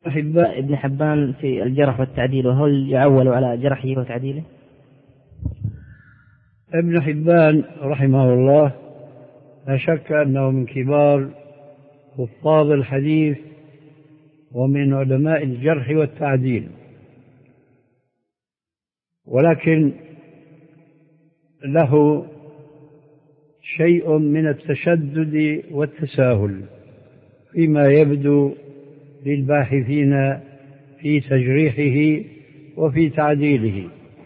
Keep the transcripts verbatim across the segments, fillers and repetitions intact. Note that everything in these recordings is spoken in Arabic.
ابن حبان في الجرح والتعديل، وهل يعول على جرحه وتعديله؟ ابن حبان رحمه الله لا شك أنه من كبار حفاظ الحديث ومن علماء الجرح والتعديل، ولكن له شيء من التشدد والتساهل فيما يبدو للباحثين في تجريحه وفي تعديله.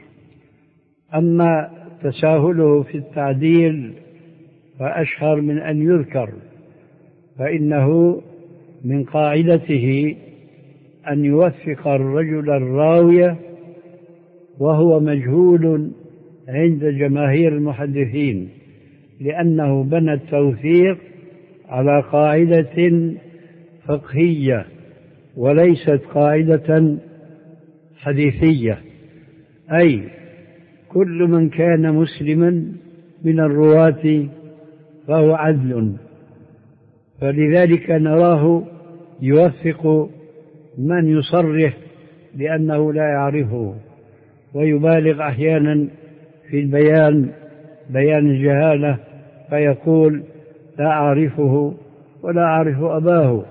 أما تساهله في التعديل فأشهر من أن يذكر، فإنه من قاعدته أن يوثق الرجل الراوي وهو مجهول عند جماهير المحدثين، لأنه بنى التوثيق على قاعدة فقهية وليست قاعدة حديثية، أي كل من كان مسلما من الرواة فهو عدل، فلذلك نراه يوثق من يصرح بأنه لا يعرفه، ويبالغ أحيانا في البيان بيان الجهالة فيقول لا أعرفه ولا أعرف أباه،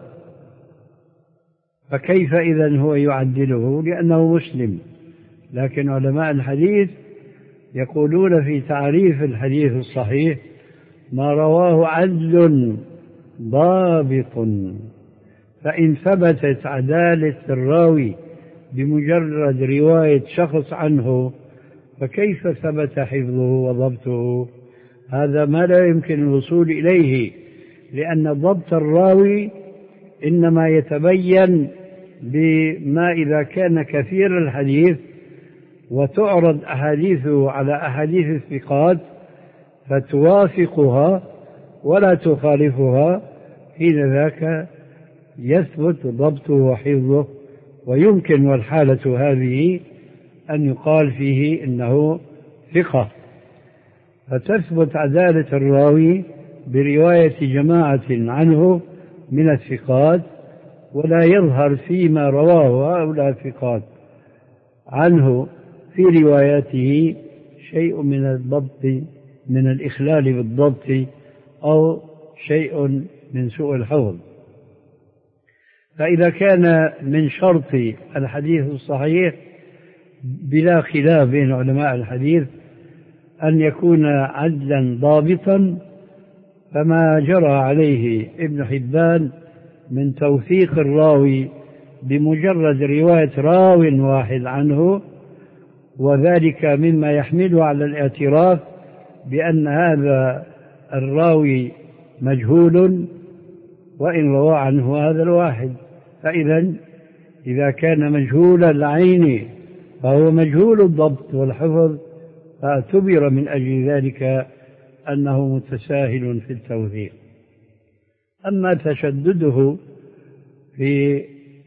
فكيف إذن هو يعدله؟ لأنه مسلم. لكن علماء الحديث يقولون في تعريف الحديث الصحيح ما رواه عدل ضابط، فإن ثبتت عدالة الراوي بمجرد رواية شخص عنه فكيف ثبت حفظه وضبطه؟ هذا ما لا يمكن الوصول إليه، لأن ضبط الراوي إنما يتبين بما إذا كان كثير الحديث وتعرض أحاديثه على أحاديث الثقات فتوافقها ولا تخالفها، حين ذاك يثبت ضبطه وحفظه، ويمكن والحالة هذه أن يقال فيه إنه ثقة، فتثبت عدالة الراوي برواية جماعة عنه من الثقات، ولا يظهر فيما رواه هؤلاء الثقات عنه في رواياته شيء من الضبط من الإخلال بالضبط أو شيء من سوء الحفظ. فإذا كان من شرط الحديث الصحيح بلا خلاف بين علماء الحديث أن يكون عدلا ضابطا، فما جرى عليه ابن حبان من توثيق الراوي بمجرد رواية راو واحد عنه، وذلك مما يحمله على الاعتراف بأن هذا الراوي مجهول وإن روى عنه هذا الواحد، فإذا إذا كان مجهول العين فهو مجهول الضبط والحفظ، فاعتبر من أجل ذلك أنه متساهل في التوثيق. أما تشدده في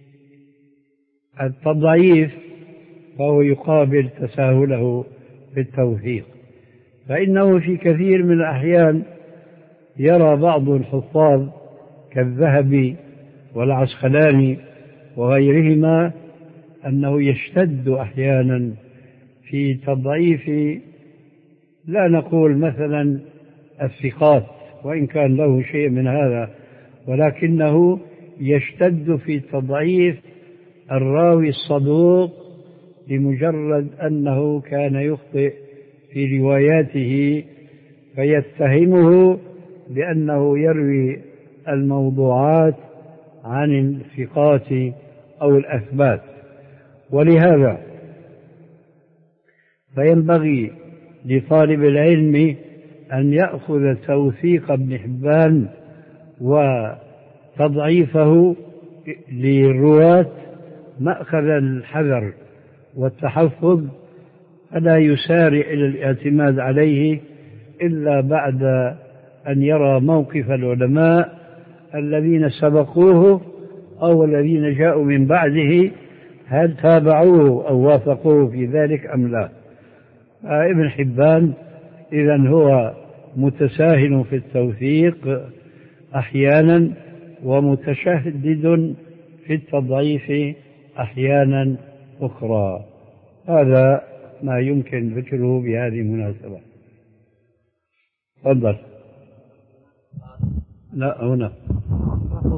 التضعيف فهو يقابل تساهله في التوثيق، فإنه في كثير من الأحيان يرى بعض الحفاظ كالذهبي والعسقلاني وغيرهما أنه يشتد أحيانا في تضعيف، لا نقول مثلا الثقات وإن كان له شيء من هذا، ولكنه يشتد في تضعيف الراوي الصدوق لمجرد أنه كان يخطئ في رواياته، فيتهمه بأنه يروي الموضوعات عن الثقات أو الأثبات. ولهذا فينبغي لطالب العلم أن يأخذ توثيق ابن حبان وتضعيفه للرواة مأخذ الحذر والتحفظ، فلا يسارع إلى الاعتماد عليه إلا بعد أن يرى موقف العلماء الذين سبقوه أو الذين جاءوا من بعده، هل تابعوه أو وافقوه في ذلك أم لا. ابن حبان إذن هو متساهل في التوثيق أحيانا ومتشدد في التضعيف أحيانا أخرى. هذا ما يمكن ذكره بهذه المناسبة. تفضل. لا هنا.